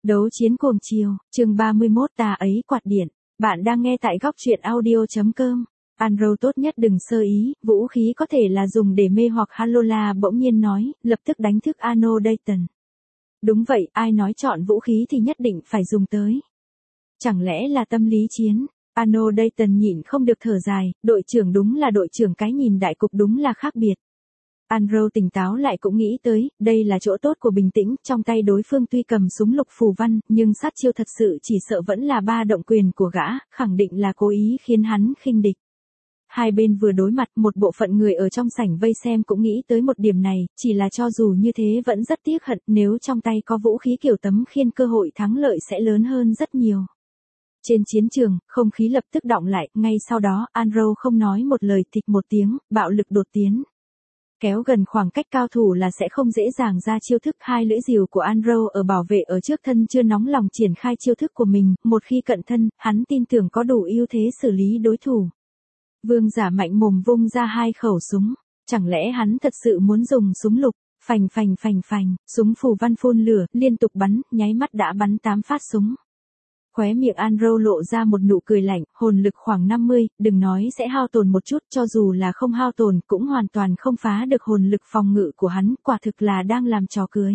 Đấu chiến cuồng chiều, chương 31 tà ấy quạt điện. Bạn đang nghe tại góc truyện audio.com. Andrew tốt nhất đừng sơ ý, vũ khí có thể là dùng để mê hoặc Halola bỗng nhiên nói, lập tức đánh thức Arno Dayton. Đúng vậy, ai nói chọn vũ khí thì nhất định phải dùng tới. Chẳng lẽ là tâm lý chiến? Arno Dayton nhịn không được thở dài, đội trưởng đúng là đội trưởng, cái nhìn đại cục đúng là khác biệt. Andrew tỉnh táo lại cũng nghĩ tới, đây là chỗ tốt của bình tĩnh, trong tay đối phương tuy cầm súng lục phù văn, nhưng sát chiêu thật sự chỉ sợ vẫn là ba động quyền của gã, khẳng định là cố ý khiến hắn khinh địch. Hai bên vừa đối mặt, một bộ phận người ở trong sảnh vây xem cũng nghĩ tới một điểm này, chỉ là cho dù như thế vẫn rất tiếc hận, nếu trong tay có vũ khí kiểu tấm khiên cơ hội thắng lợi sẽ lớn hơn rất nhiều. Trên chiến trường, không khí lập tức đọng lại, ngay sau đó, Andrew không nói một lời, thịch một tiếng, bạo lực đột tiến. Kéo gần khoảng cách cao thủ là sẽ không dễ dàng ra chiêu thức. Hai lưỡi rìu của Andrew ở bảo vệ ở trước thân chưa nóng lòng triển khai chiêu thức của mình, một khi cận thân, hắn tin tưởng có đủ ưu thế xử lý đối thủ. Vương Giả mạnh mồm vung ra hai khẩu súng, chẳng lẽ hắn thật sự muốn dùng súng lục? Phành phành phành phành, súng phù văn phun lửa, liên tục bắn, nháy mắt đã bắn 8 phát súng. Khóe miệng Andrew lộ ra một nụ cười lạnh, hồn lực khoảng 50, đừng nói sẽ hao tồn một chút, cho dù là không hao tồn cũng hoàn toàn không phá được hồn lực phòng ngự của hắn, quả thực là đang làm trò cười.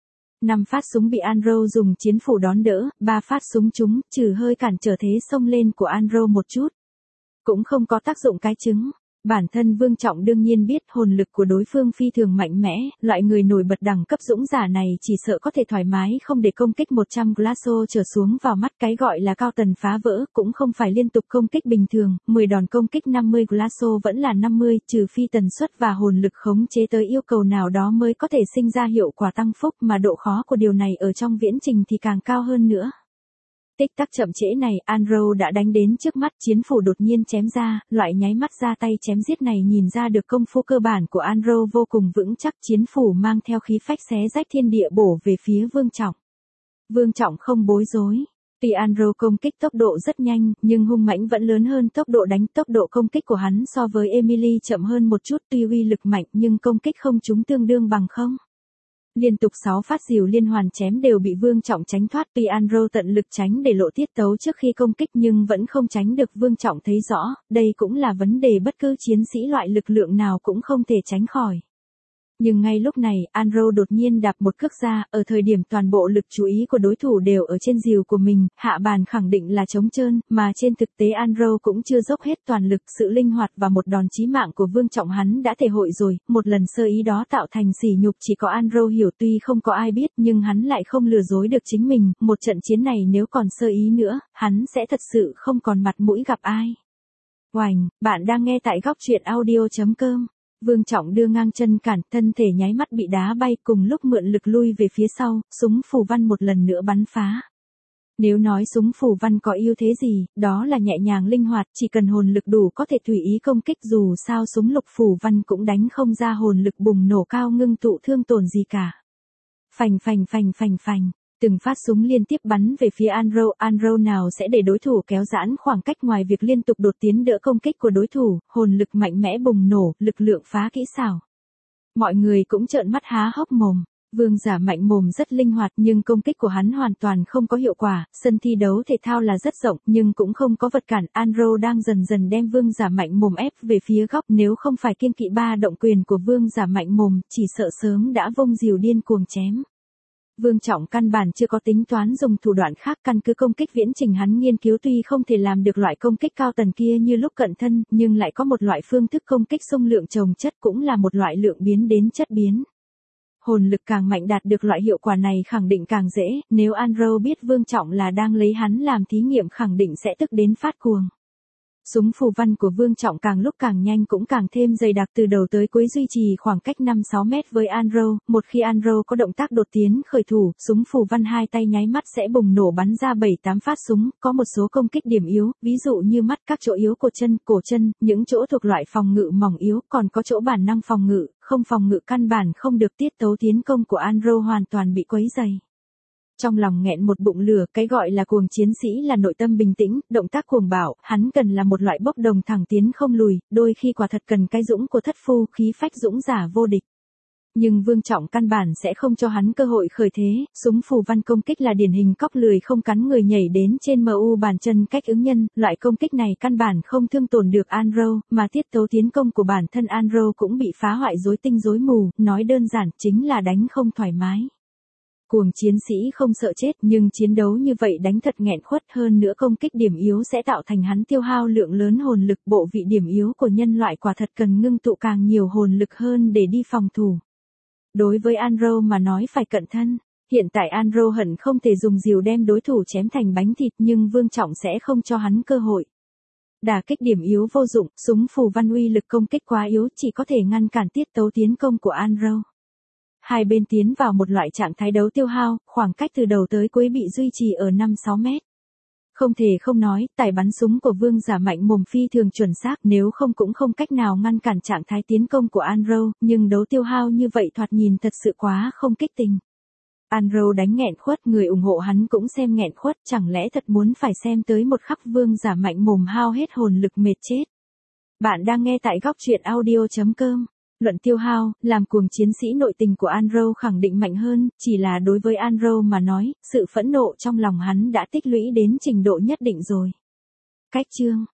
5 phát súng bị Andrew dùng chiến phủ đón đỡ, 3 phát súng trúng, trừ hơi cản trở thế xông lên của Andrew một chút. Cũng không có tác dụng cái trứng. Bản thân Vương Trọng đương nhiên biết hồn lực của đối phương phi thường mạnh mẽ, loại người nổi bật đẳng cấp dũng giả này chỉ sợ có thể thoải mái không để công kích 100 Glasso trở xuống vào mắt, cái gọi là cao tần phá vỡ cũng không phải liên tục công kích bình thường, 10 đòn công kích 50 Glasso vẫn là 50, trừ phi tần suất và hồn lực khống chế tới yêu cầu nào đó mới có thể sinh ra hiệu quả tăng phúc, mà độ khó của điều này ở trong viễn trình thì càng cao hơn nữa. Tích tắc chậm trễ này, Andrew đã đánh đến trước mắt, chiến phủ đột nhiên chém ra, loại nháy mắt ra tay chém giết này nhìn ra được công phu cơ bản của Andrew vô cùng vững chắc, chiến phủ mang theo khí phách xé rách thiên địa bổ về phía Vương Trọng. Vương Trọng không bối rối. Tuy Andrew công kích tốc độ rất nhanh, nhưng hung mãnh vẫn lớn hơn tốc độ đánh, tốc độ công kích của hắn so với Emily chậm hơn một chút, tuy uy lực mạnh nhưng công kích không trúng tương đương bằng không. Liên tục 6 phát rìu liên hoàn chém đều bị Vương Trọng tránh thoát, tuy Andrew tận lực tránh để lộ tiết tấu trước khi công kích nhưng vẫn không tránh được. Vương Trọng thấy rõ, đây cũng là vấn đề bất cứ chiến sĩ loại lực lượng nào cũng không thể tránh khỏi. Nhưng ngay lúc này, Andrew đột nhiên đạp một cước ra, ở thời điểm toàn bộ lực chú ý của đối thủ đều ở trên rìu của mình, hạ bàn khẳng định là trống trơn, mà trên thực tế Andrew cũng chưa dốc hết toàn lực, sự linh hoạt và một đòn chí mạng của Vương Trọng hắn đã thể hội rồi, một lần sơ ý đó tạo thành sỉ nhục chỉ có Andrew hiểu, tuy không có ai biết nhưng hắn lại không lừa dối được chính mình, một trận chiến này nếu còn sơ ý nữa, hắn sẽ thật sự không còn mặt mũi gặp ai. Oành, bạn đang nghe tại góc truyện audio.com. Vương Trọng đưa ngang chân cản, thân thể nháy mắt bị đá bay, cùng lúc mượn lực lui về phía sau, súng phù văn một lần nữa bắn phá. Nếu nói súng phù văn có ưu thế gì, đó là nhẹ nhàng linh hoạt, chỉ cần hồn lực đủ có thể tùy ý công kích, dù sao súng lục phù văn cũng đánh không ra hồn lực bùng nổ cao ngưng tụ thương tổn gì cả. Phành phành phành phành phành. Từng phát súng liên tiếp bắn về phía Andrew nào sẽ để đối thủ kéo giãn khoảng cách, ngoài việc liên tục đột tiến đỡ công kích của đối thủ, hồn lực mạnh mẽ bùng nổ, lực lượng phá kỹ xảo. Mọi người cũng trợn mắt há hốc mồm. Vương Giả mạnh mồm rất linh hoạt nhưng công kích của hắn hoàn toàn không có hiệu quả, sân thi đấu thể thao là rất rộng nhưng cũng không có vật cản, Andrew đang dần dần đem Vương Giả mạnh mồm ép về phía góc, nếu không phải kiêng kỵ ba động quyền của Vương Giả mạnh mồm, chỉ sợ sớm đã vung rìu điên cuồng chém. Vương Trọng căn bản chưa có tính toán dùng thủ đoạn khác, căn cứ công kích viễn trình hắn nghiên cứu tuy không thể làm được loại công kích cao tần kia như lúc cận thân, nhưng lại có một loại phương thức công kích xung lượng chồng chất, cũng là một loại lượng biến đến chất biến. Hồn lực càng mạnh đạt được loại hiệu quả này khẳng định càng dễ, nếu Andrew biết Vương Trọng là đang lấy hắn làm thí nghiệm khẳng định sẽ tức đến phát cuồng. Súng phù văn của Vương Trọng càng lúc càng nhanh cũng càng thêm dày đặc, từ đầu tới cuối duy trì khoảng cách 5-6 mét với Andrew, một khi Andrew có động tác đột tiến khởi thủ, súng phù văn hai tay nháy mắt sẽ bùng nổ bắn ra 7-8 phát súng, có một số công kích điểm yếu, ví dụ như mắt, các chỗ yếu của chân, cổ chân, những chỗ thuộc loại phòng ngự mỏng yếu, còn có chỗ bản năng phòng ngự, không phòng ngự căn bản không được, tiết tấu tiến công của Andrew hoàn toàn bị quấy dày. Trong lòng nghẹn một bụng lửa, cái gọi là cuồng chiến sĩ là nội tâm bình tĩnh, động tác cuồng bạo, hắn cần là một loại bốc đồng thẳng tiến không lùi, đôi khi quả thật cần cái dũng của thất phu, khí phách dũng giả vô địch. Nhưng Vương Trọng căn bản sẽ không cho hắn cơ hội khởi thế, súng phù văn công kích là điển hình cóc lười không cắn người nhảy đến trên MU bàn chân cách ứng nhân, loại công kích này căn bản không thương tổn được Anro, mà tiết tấu tiến công của bản thân Anro cũng bị phá hoại rối tinh rối mù, nói đơn giản chính là đánh không thoải mái. Cuồng chiến sĩ không sợ chết, nhưng chiến đấu như vậy đánh thật nghẹn khuất, hơn nữa công kích điểm yếu sẽ tạo thành hắn tiêu hao lượng lớn hồn lực, bộ vị điểm yếu của nhân loại quả thật cần ngưng tụ càng nhiều hồn lực hơn để đi phòng thủ. Đối với Anro mà nói phải cận thân, hiện tại Anro hận không thể dùng rìu đem đối thủ chém thành bánh thịt, nhưng Vương Trọng sẽ không cho hắn cơ hội. Đả kích điểm yếu vô dụng, súng phù văn uy lực công kích quá yếu, chỉ có thể ngăn cản tiết tấu tiến công của Anro. Hai bên tiến vào một loại trạng thái đấu tiêu hao, khoảng cách từ đầu tới cuối bị duy trì ở 5-6 mét. Không thể không nói, tài bắn súng của Vương Giả mạnh mồm phi thường chuẩn xác, nếu không cũng không cách nào ngăn cản trạng thái tiến công của Anro, nhưng đấu tiêu hao như vậy thoạt nhìn thật sự quá không kích tình. Anro đánh nghẹn khuất, người ủng hộ hắn cũng xem nghẹn khuất, chẳng lẽ thật muốn phải xem tới một khắc Vương Giả mạnh mồm hao hết hồn lực mệt chết. Bạn đang nghe tại góc truyện audio.com. Luận tiêu hao, làm cuồng chiến sĩ nội tình của Anro khẳng định mạnh hơn, chỉ là đối với Anro mà nói, sự phẫn nộ trong lòng hắn đã tích lũy đến trình độ nhất định rồi. Cách chương